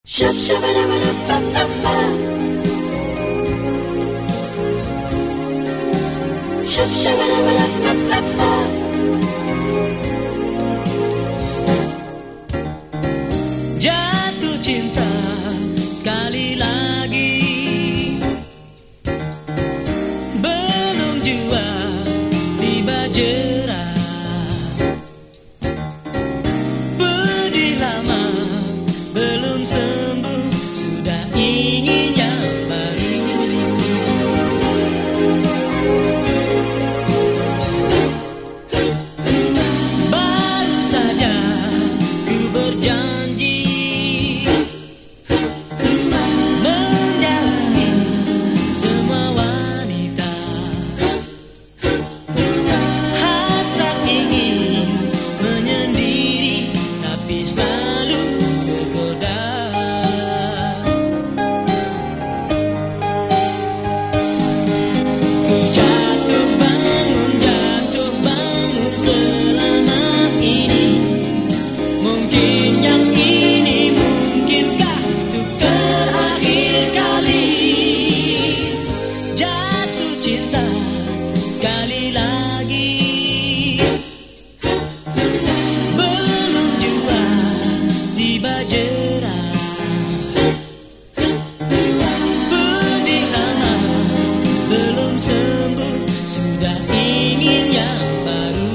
Jatuh cinta sekali lagi, belum jua tiba jerah. Pedih lama belum sembuh, sudah ingin yang baru. Baru saja ku berjanji menjalani semua wanita. Hasrat ingin menyendiri, tapi selalu tergoda. Jatuh bangun selama ini. Mungkin yang ini, mungkinkah untuk terakhir kali. Jatuh cinta sekali lagi, belum jua tiba jerah. Pedih lama belum sembuh, sudah ingin yang baru.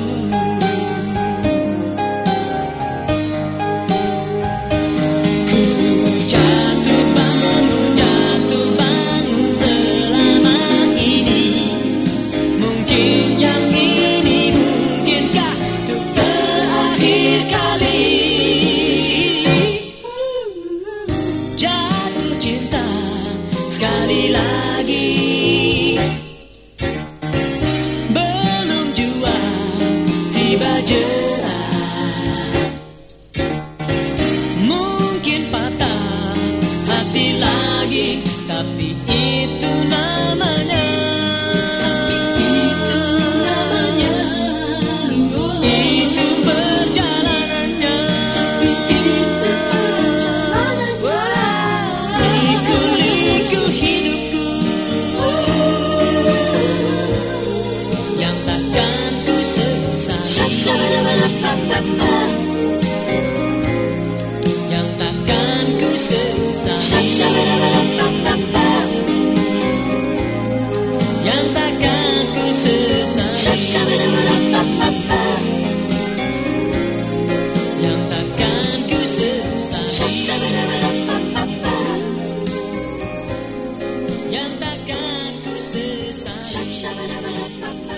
Jatuh bangun selama ini. Mungkin yang ini, mungkinkah untuk terakhir kali. Jatuh cinta sekali lagi, belum jua tiba jerah. Mungkin patah hati lagi, tapi itu namanya. Itu perjalanannya. Liku-liku hidupku yang takkan ku sesali, yang takkan ku sesali, yang takkan ku sesali, yang takkan ku sesali, yang takkan ku sesali.